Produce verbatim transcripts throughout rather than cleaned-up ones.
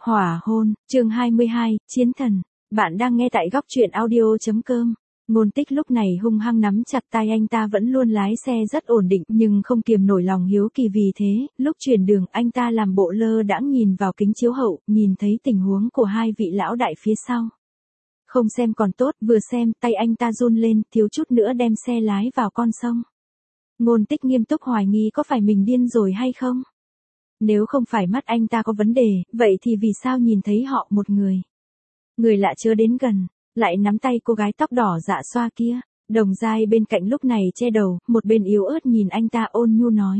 Hỏa hôn, chương hai mươi hai, Chiến thần. Bạn đang nghe tại góc truyện audio.com. Ngôn Tích lúc này hung hăng nắm chặt tay anh ta, vẫn luôn lái xe rất ổn định nhưng không kiềm nổi lòng hiếu kỳ, vì thế, lúc chuyển đường anh ta làm bộ lơ đãng nhìn vào kính chiếu hậu, nhìn thấy tình huống của hai vị lão đại phía sau. Không xem còn tốt, vừa xem tay anh ta run lên, thiếu chút nữa đem xe lái vào con sông. Ngôn Tích nghiêm túc hoài nghi có phải mình điên rồi hay không? Nếu không phải mắt anh ta có vấn đề, vậy thì vì sao nhìn thấy họ một người? Người lạ chưa đến gần, lại nắm tay cô gái tóc đỏ dạ xoa kia. Đồng Giai bên cạnh lúc này che đầu, một bên yếu ớt nhìn anh ta ôn nhu nói.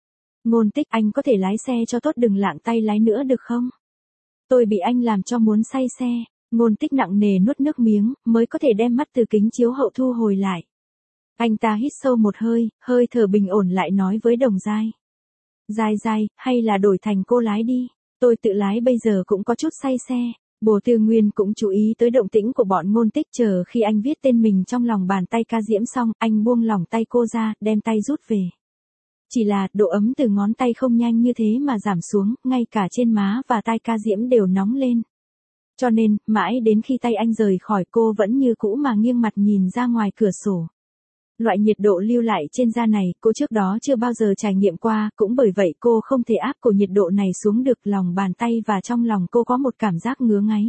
Ngôn Tích, anh có thể lái xe cho tốt, đừng lạng tay lái nữa được không? Tôi bị anh làm cho muốn say xe. Ngôn Tích nặng nề nuốt nước miếng, mới có thể đem mắt từ kính chiếu hậu thu hồi lại. Anh ta hít sâu một hơi, hơi thở bình ổn lại nói với Đồng Giai. Giai Giai, hay là đổi thành cô lái đi, tôi tự lái bây giờ cũng có chút say xe. Bồ Tư Nguyên cũng chú ý tới động tĩnh của bọn Ngôn Tích, chờ khi anh viết tên mình trong lòng bàn tay Ca Diễm xong, anh buông lỏng tay cô ra, đem tay rút về. Chỉ là, độ ấm từ ngón tay không nhanh như thế mà giảm xuống, ngay cả trên má và tai Ca Diễm đều nóng lên. Cho nên, mãi đến khi tay anh rời khỏi cô vẫn như cũ mà nghiêng mặt nhìn ra ngoài cửa sổ. Loại nhiệt độ lưu lại trên da này, cô trước đó chưa bao giờ trải nghiệm qua, cũng bởi vậy cô không thể áp cổ nhiệt độ này xuống được. Lòng bàn tay và trong lòng cô có một cảm giác ngứa ngáy.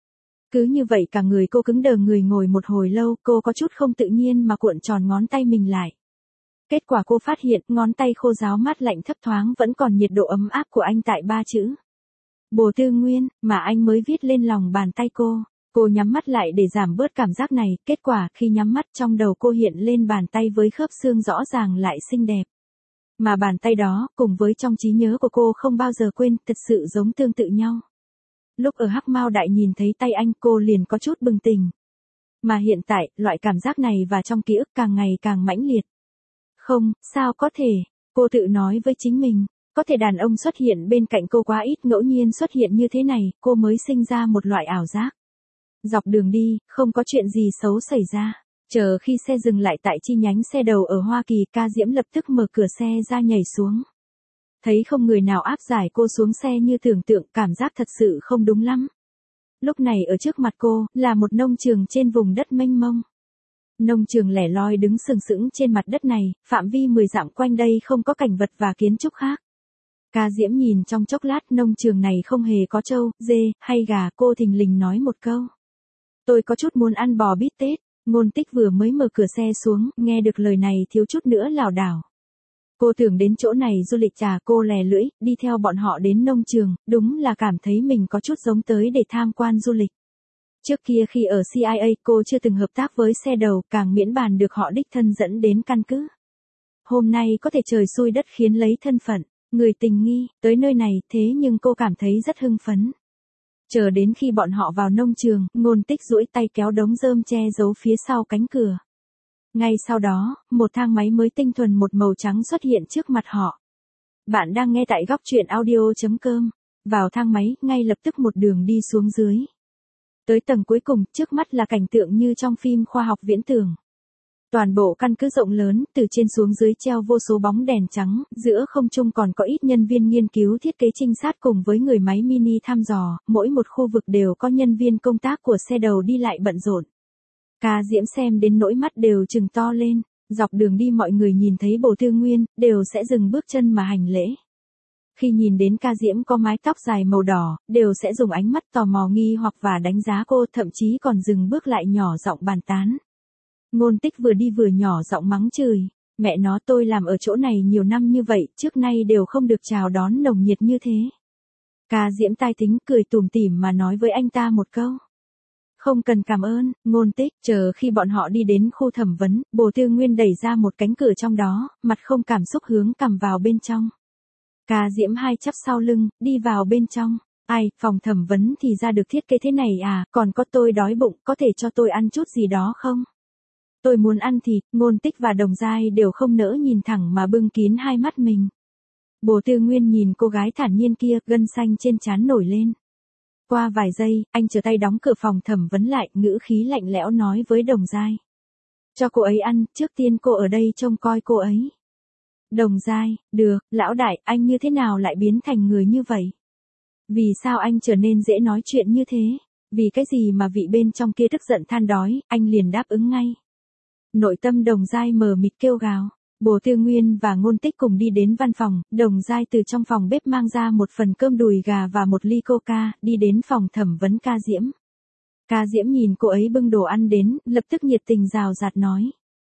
Cứ như vậy cả người cô cứng đờ, người ngồi một hồi lâu, cô có chút không tự nhiên mà cuộn tròn ngón tay mình lại. Kết quả cô phát hiện, ngón tay khô ráo mát lạnh thấp thoáng vẫn còn nhiệt độ ấm áp của anh tại ba chữ. Bồ Tư Nguyên, mà anh mới viết lên lòng bàn tay cô. Cô nhắm mắt lại để giảm bớt cảm giác này, kết quả khi nhắm mắt trong đầu cô hiện lên bàn tay với khớp xương rõ ràng lại xinh đẹp. Mà bàn tay đó, cùng với trong trí nhớ của cô không bao giờ quên, thật sự giống tương tự nhau. Lúc ở Hắc Mao Đại nhìn thấy tay anh, cô liền có chút bừng tỉnh. Mà hiện tại, loại cảm giác này và trong ký ức càng ngày càng mãnh liệt. Không, sao có thể, cô tự nói với chính mình. Có thể đàn ông xuất hiện bên cạnh cô quá ít, ngẫu nhiên xuất hiện như thế này, cô mới sinh ra một loại ảo giác. Dọc đường đi, không có chuyện gì xấu xảy ra. Chờ khi xe dừng lại tại chi nhánh xe đầu ở Hoa Kỳ, Ca Diễm lập tức mở cửa xe ra nhảy xuống. Thấy không người nào áp giải cô xuống xe như tưởng tượng, cảm giác thật sự không đúng lắm. Lúc này ở trước mặt cô, là một nông trường trên vùng đất mênh mông. Nông trường lẻ loi đứng sừng sững trên mặt đất này, phạm vi mười dặm quanh đây không có cảnh vật và kiến trúc khác. Ca Diễm nhìn trong chốc lát, nông trường này không hề có trâu, dê, hay gà, cô thình lình nói một câu. Tôi có chút muốn ăn bò bít tết. Ngôn Tích vừa mới mở cửa xe xuống, nghe được lời này thiếu chút nữa lảo đảo. Cô tưởng đến chỗ này du lịch trà, cô lè lưỡi, đi theo bọn họ đến nông trường, đúng là cảm thấy mình có chút giống tới để tham quan du lịch. Trước kia khi ở xê i a, cô chưa từng hợp tác với xe đầu, càng miễn bàn được họ đích thân dẫn đến căn cứ. Hôm nay có thể trời xui đất khiến lấy thân phận, người tình nghi, tới nơi này, thế nhưng cô cảm thấy rất hưng phấn. Chờ đến khi bọn họ vào nông trường, Ngôn Tích duỗi tay kéo đống rơm che giấu phía sau cánh cửa. Ngay sau đó, một thang máy mới tinh thuần một màu trắng xuất hiện trước mặt họ. Bạn đang nghe tại góc truyện audio.com. Vào thang máy, ngay lập tức một đường đi xuống dưới. Tới tầng cuối cùng, trước mắt là cảnh tượng như trong phim khoa học viễn tưởng. Toàn bộ căn cứ rộng lớn, từ trên xuống dưới treo vô số bóng đèn trắng, giữa không trung còn có ít nhân viên nghiên cứu thiết kế trinh sát cùng với người máy mini thăm dò, mỗi một khu vực đều có nhân viên công tác của xe đầu đi lại bận rộn. Ca Diễm xem đến nỗi mắt đều trừng to lên, dọc đường đi mọi người nhìn thấy Bồ Tư Nguyên, đều sẽ dừng bước chân mà hành lễ. Khi nhìn đến Ca Diễm có mái tóc dài màu đỏ, đều sẽ dùng ánh mắt tò mò nghi hoặc và đánh giá cô, thậm chí còn dừng bước lại nhỏ giọng bàn tán. Ngôn Tích vừa đi vừa nhỏ giọng mắng chửi, mẹ nó, tôi làm ở chỗ này nhiều năm như vậy, trước nay đều không được chào đón nồng nhiệt như thế. Ca Diễm tai tính, cười tủm tỉm mà nói với anh ta một câu. Không cần cảm ơn, Ngôn Tích. Chờ khi bọn họ đi đến khu thẩm vấn, Bồ Tư Nguyên đẩy ra một cánh cửa trong đó, mặt không cảm xúc hướng cằm vào bên trong. Ca Diễm hai chắp sau lưng, đi vào bên trong. Ai, phòng thẩm vấn thì ra được thiết kế thế này à, còn có tôi đói bụng, có thể cho tôi ăn chút gì đó không? Tôi muốn ăn thịt. Ngôn Tích và Đồng Giai đều không nỡ nhìn thẳng mà bưng kín hai mắt mình. Bồ Tư Nguyên nhìn cô gái thản nhiên kia, gân xanh trên trán nổi lên. Qua vài giây, anh trở tay đóng cửa phòng thẩm vấn lại, ngữ khí lạnh lẽo nói với Đồng Giai. Cho cô ấy ăn, trước tiên cô ở đây trông coi cô ấy. Đồng Giai, được, lão đại, anh như thế nào lại biến thành người như vậy? Vì sao anh trở nên dễ nói chuyện như thế? Vì cái gì mà vị bên trong kia tức giận than đói, anh liền đáp ứng ngay. Nội tâm Đồng Giai mờ mịt kêu gào. Bồ Tư Nguyên và Ngôn Tích cùng đi đến văn phòng, Đồng Giai từ trong phòng bếp mang ra một phần cơm đùi gà và một ly coca, đi đến phòng thẩm vấn Ca Diễm. Ca Diễm nhìn cô ấy bưng đồ ăn đến, lập tức nhiệt tình rào rạt nói.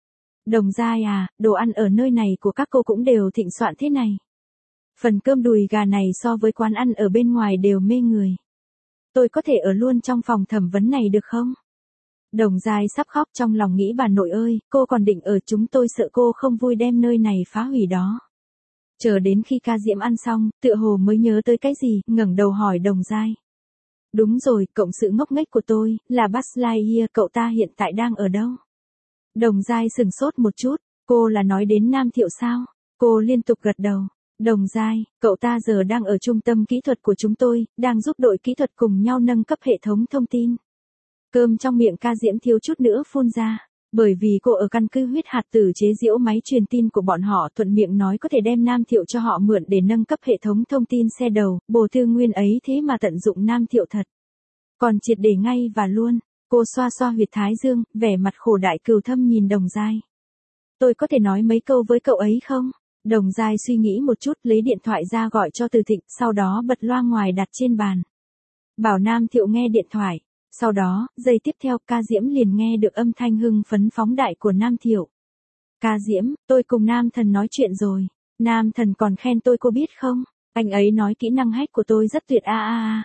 Đồng Giai à, đồ ăn ở nơi này của các cô cũng đều thịnh soạn thế này. Phần cơm đùi gà này so với quán ăn ở bên ngoài đều mê người. Tôi có thể ở luôn trong phòng thẩm vấn này được không? Đồng Giai sắp khóc trong lòng nghĩ bà nội ơi, cô còn định ở, chúng tôi sợ cô không vui đem nơi này phá hủy đó. Chờ đến khi Ca Diễm ăn xong, tựa hồ mới nhớ tới cái gì, ngẩng đầu hỏi Đồng Giai. Đúng rồi, cộng sự ngốc nghếch của tôi, là Buzz Lightyear, cậu ta hiện tại đang ở đâu? Đồng Giai sừng sốt một chút, cô là nói đến Nam Thiệu sao? Cô liên tục gật đầu. Đồng Giai, cậu ta giờ đang ở trung tâm kỹ thuật của chúng tôi, đang giúp đội kỹ thuật cùng nhau nâng cấp hệ thống thông tin. Cơm trong miệng Ca Diễm thiếu chút nữa phun ra, bởi vì cô ở căn cứ huyết hạt tử chế giễu máy truyền tin của bọn họ, thuận miệng nói có thể đem Nam Thiệu cho họ mượn để nâng cấp hệ thống thông tin xe đầu, Bồ Tư Nguyên ấy thế mà tận dụng Nam Thiệu thật. Còn triệt để ngay và luôn, cô xoa xoa huyệt thái dương, vẻ mặt khổ đại cừu thâm nhìn Đồng Giai. Tôi có thể nói mấy câu với cậu ấy không? Đồng Giai suy nghĩ một chút, lấy điện thoại ra gọi cho Từ Thịnh, sau đó bật loa ngoài đặt trên bàn. Bảo Nam Thiệu nghe điện thoại. Sau đó, giây tiếp theo, Ca Diễm liền nghe được âm thanh hưng phấn phóng đại của Nam Thiệu. Ca Diễm, tôi cùng Nam Thần nói chuyện rồi. Nam Thần còn khen tôi, cô biết không? Anh ấy nói kỹ năng hack của tôi rất tuyệt a a a.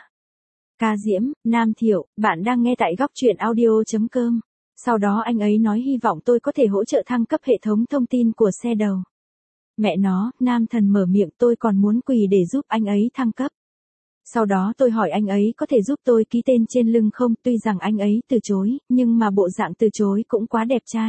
Ca Diễm, Nam Thiệu, bạn đang nghe tại góc truyện audio chấm com. Sau đó anh ấy nói hy vọng tôi có thể hỗ trợ thăng cấp hệ thống thông tin của xe đầu. Mẹ nó, Nam Thần mở miệng, tôi còn muốn quỳ để giúp anh ấy thăng cấp. Sau đó tôi hỏi anh ấy có thể giúp tôi ký tên trên lưng không, tuy rằng anh ấy từ chối, nhưng mà bộ dạng từ chối cũng quá đẹp trai.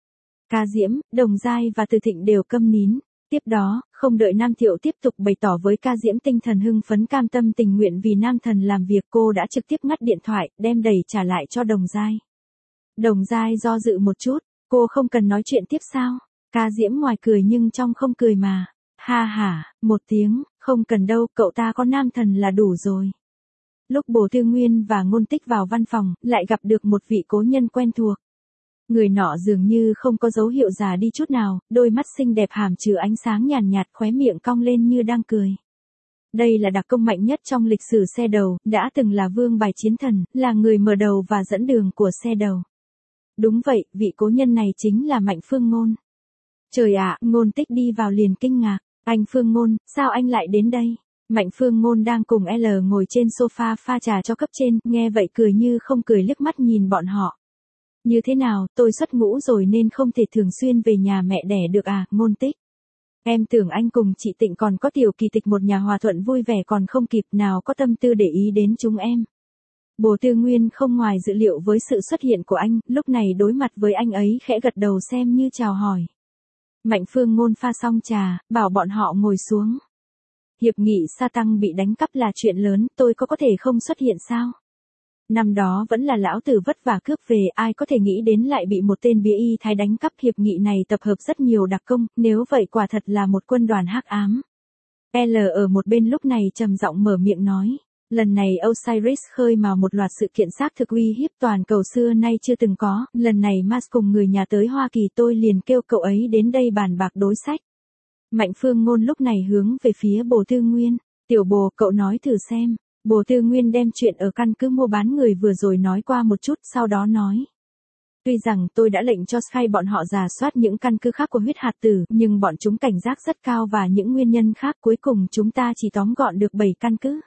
Ca Diễm, Đồng Giai và Từ Thịnh đều câm nín. Tiếp đó, không đợi Nam Thiệu tiếp tục bày tỏ với Ca Diễm tinh thần hưng phấn cam tâm tình nguyện vì Nam Thần làm việc, cô đã trực tiếp ngắt điện thoại, đem đẩy trả lại cho Đồng Giai. Đồng Giai do dự một chút, cô không cần nói chuyện tiếp sao? Ca Diễm ngoài cười nhưng trong không cười mà. Ha ha, một tiếng, không cần đâu, cậu ta có Nam Thần là đủ rồi. Lúc Bồ Tư Nguyên và Ngôn Tích vào văn phòng, lại gặp được một vị cố nhân quen thuộc. Người nọ dường như không có dấu hiệu già đi chút nào, đôi mắt xinh đẹp hàm chứa ánh sáng nhàn nhạt, khóe miệng cong lên như đang cười. Đây là đặc công mạnh nhất trong lịch sử xe đầu, đã từng là vương bài chiến thần, là người mở đầu và dẫn đường của xe đầu. Đúng vậy, vị cố nhân này chính là Mạnh Phương Ngôn. Trời ạ, Ngôn Tích đi vào liền kinh ngạc. Anh Phương Ngôn, sao anh lại đến đây? Mạnh Phương Ngôn đang cùng L ngồi trên sofa pha trà cho cấp trên, nghe vậy cười như không cười liếc mắt nhìn bọn họ. Như thế nào, tôi xuất ngũ rồi nên không thể thường xuyên về nhà mẹ đẻ được à, Ngôn Tích. Em tưởng anh cùng chị Tịnh còn có tiểu kỳ tịch một nhà hòa thuận vui vẻ còn không kịp, nào có tâm tư để ý đến chúng em. Bồ Tư Nguyên không ngoài dự liệu với sự xuất hiện của anh, lúc này đối mặt với anh ấy khẽ gật đầu xem như chào hỏi. Mạnh Phương Ngôn pha xong trà, bảo bọn họ ngồi xuống. Hiệp nghị Sa Tăng bị đánh cắp là chuyện lớn, tôi có có thể không xuất hiện sao? Năm đó vẫn là lão tử vất vả cướp về, ai có thể nghĩ đến lại bị một tên bia y thái đánh cắp. Hiệp nghị này tập hợp rất nhiều đặc công, nếu vậy quả thật là một quân đoàn hắc ám. L ở một bên lúc này trầm giọng mở miệng nói. Lần này Osiris khơi mào một loạt sự kiện xác thực uy hiếp toàn cầu xưa nay chưa từng có, lần này Mars cùng người nhà tới Hoa Kỳ, tôi liền kêu cậu ấy đến đây bàn bạc đối sách. Mạnh Phương Ngôn lúc này hướng về phía Bồ Tư Nguyên, tiểu Bồ, cậu nói thử xem. Bồ Tư Nguyên đem chuyện ở căn cứ mua bán người vừa rồi nói qua một chút, sau đó nói. Tuy rằng tôi đã lệnh cho Sky bọn họ rà soát những căn cứ khác của huyết hạt tử, nhưng bọn chúng cảnh giác rất cao và những nguyên nhân khác, cuối cùng chúng ta chỉ tóm gọn được bảy căn cứ.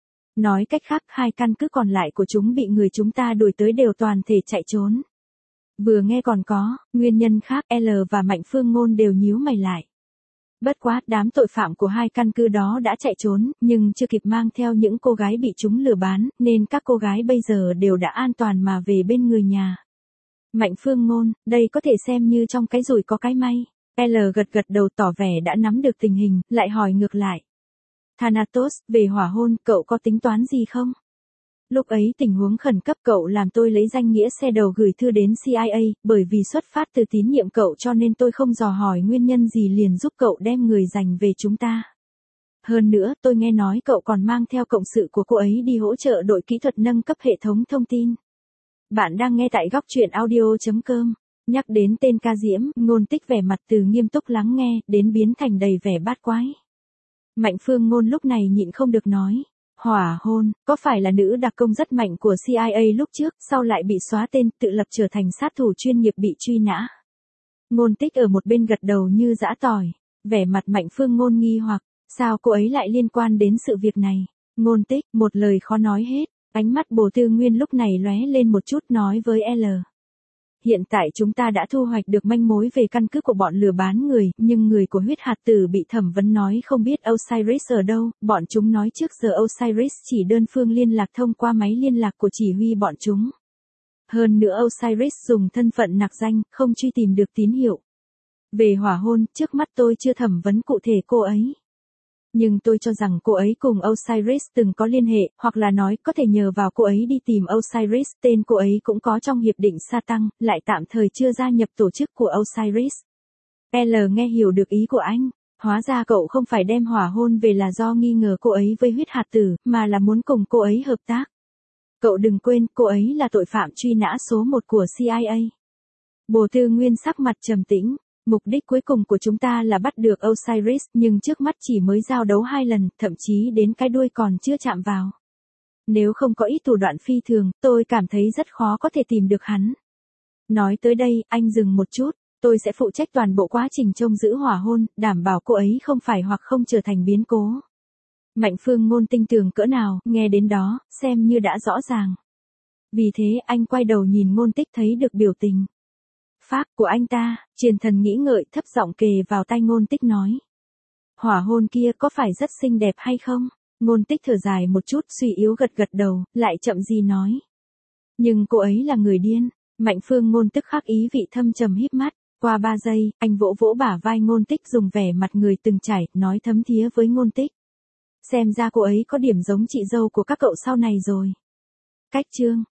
Nói cách khác, hai căn cứ còn lại của chúng bị người chúng ta đuổi tới đều toàn thể chạy trốn. Vừa nghe còn có, nguyên nhân khác, L và Mạnh Phương Ngôn đều nhíu mày lại. Bất quá, đám tội phạm của hai căn cứ đó đã chạy trốn, nhưng chưa kịp mang theo những cô gái bị chúng lừa bán, nên các cô gái bây giờ đều đã an toàn mà về bên người nhà. Mạnh Phương Ngôn, đây có thể xem như trong cái rủi có cái may. L gật gật đầu tỏ vẻ đã nắm được tình hình, lại hỏi ngược lại. Thanatos, về hỏa hôn, cậu có tính toán gì không? Lúc ấy tình huống khẩn cấp, cậu làm tôi lấy danh nghĩa xe đầu gửi thư đến C I A, bởi vì xuất phát từ tín nhiệm cậu cho nên tôi không dò hỏi nguyên nhân gì liền giúp cậu đem người giành về chúng ta. Hơn nữa, tôi nghe nói cậu còn mang theo cộng sự của cô ấy đi hỗ trợ đội kỹ thuật nâng cấp hệ thống thông tin. Bạn đang nghe tại góc truyện audio.com. Nhắc đến tên Ca Diễm, Ngôn Tích vẻ mặt từ nghiêm túc lắng nghe, đến biến thành đầy vẻ bát quái. Mạnh Phương Ngôn lúc này nhịn không được nói. Hỏa hôn, có phải là nữ đặc công rất mạnh của xê i a lúc trước, sau lại bị xóa tên, tự lập trở thành sát thủ chuyên nghiệp bị truy nã. Ngôn Tích ở một bên gật đầu như giã tỏi, vẻ mặt Mạnh Phương Ngôn nghi hoặc, sao cô ấy lại liên quan đến sự việc này? Ngôn Tích, một lời khó nói hết, ánh mắt Bồ Tư Nguyên lúc này lóe lên một chút nói với L. Hiện tại chúng ta đã thu hoạch được manh mối về căn cứ của bọn lừa bán người, nhưng người của huyết hạt tử bị thẩm vấn nói không biết Osiris ở đâu, bọn chúng nói trước giờ Osiris chỉ đơn phương liên lạc thông qua máy liên lạc của chỉ huy bọn chúng. Hơn nữa Osiris dùng thân phận nặc danh, không truy tìm được tín hiệu. Về hỏa hôn, trước mắt tôi chưa thẩm vấn cụ thể cô ấy. Nhưng tôi cho rằng cô ấy cùng Osiris từng có liên hệ, hoặc là nói có thể nhờ vào cô ấy đi tìm Osiris, tên cô ấy cũng có trong hiệp định sa tăng, lại tạm thời chưa gia nhập tổ chức của Osiris. L nghe hiểu được ý của anh, hóa ra cậu không phải đem hỏa hôn về là do nghi ngờ cô ấy với huyết hạt tử, mà là muốn cùng cô ấy hợp tác. Cậu đừng quên, cô ấy là tội phạm truy nã số một của xê i a. Bồ Tư Nguyên sắc mặt trầm tĩnh. Mục đích cuối cùng của chúng ta là bắt được Osiris, nhưng trước mắt chỉ mới giao đấu hai lần, thậm chí đến cái đuôi còn chưa chạm vào. Nếu không có ít thủ đoạn phi thường, tôi cảm thấy rất khó có thể tìm được hắn. Nói tới đây, anh dừng một chút, tôi sẽ phụ trách toàn bộ quá trình trông giữ hỏa hôn, đảm bảo cô ấy không phải hoặc không trở thành biến cố. Mạnh Phương Ngôn tinh tường cỡ nào, nghe đến đó, xem như đã rõ ràng. Vì thế anh quay đầu nhìn Ngôn Tích thấy được biểu tình Pháp của anh ta, Triền Thần nghĩ ngợi thấp giọng kề vào tai Ngôn Tích nói. Hỏa hôn kia có phải rất xinh đẹp hay không? Ngôn Tích thở dài một chút suy yếu gật gật đầu, lại chậm gì nói. Nhưng cô ấy là người điên. Mạnh Phương Ngôn tức khắc ý vị thâm trầm híp mắt. Qua ba giây, anh vỗ vỗ bả vai Ngôn Tích dùng vẻ mặt người từng trải, nói thấm thía với Ngôn Tích. Xem ra cô ấy có điểm giống chị dâu của các cậu sau này rồi. Cách chương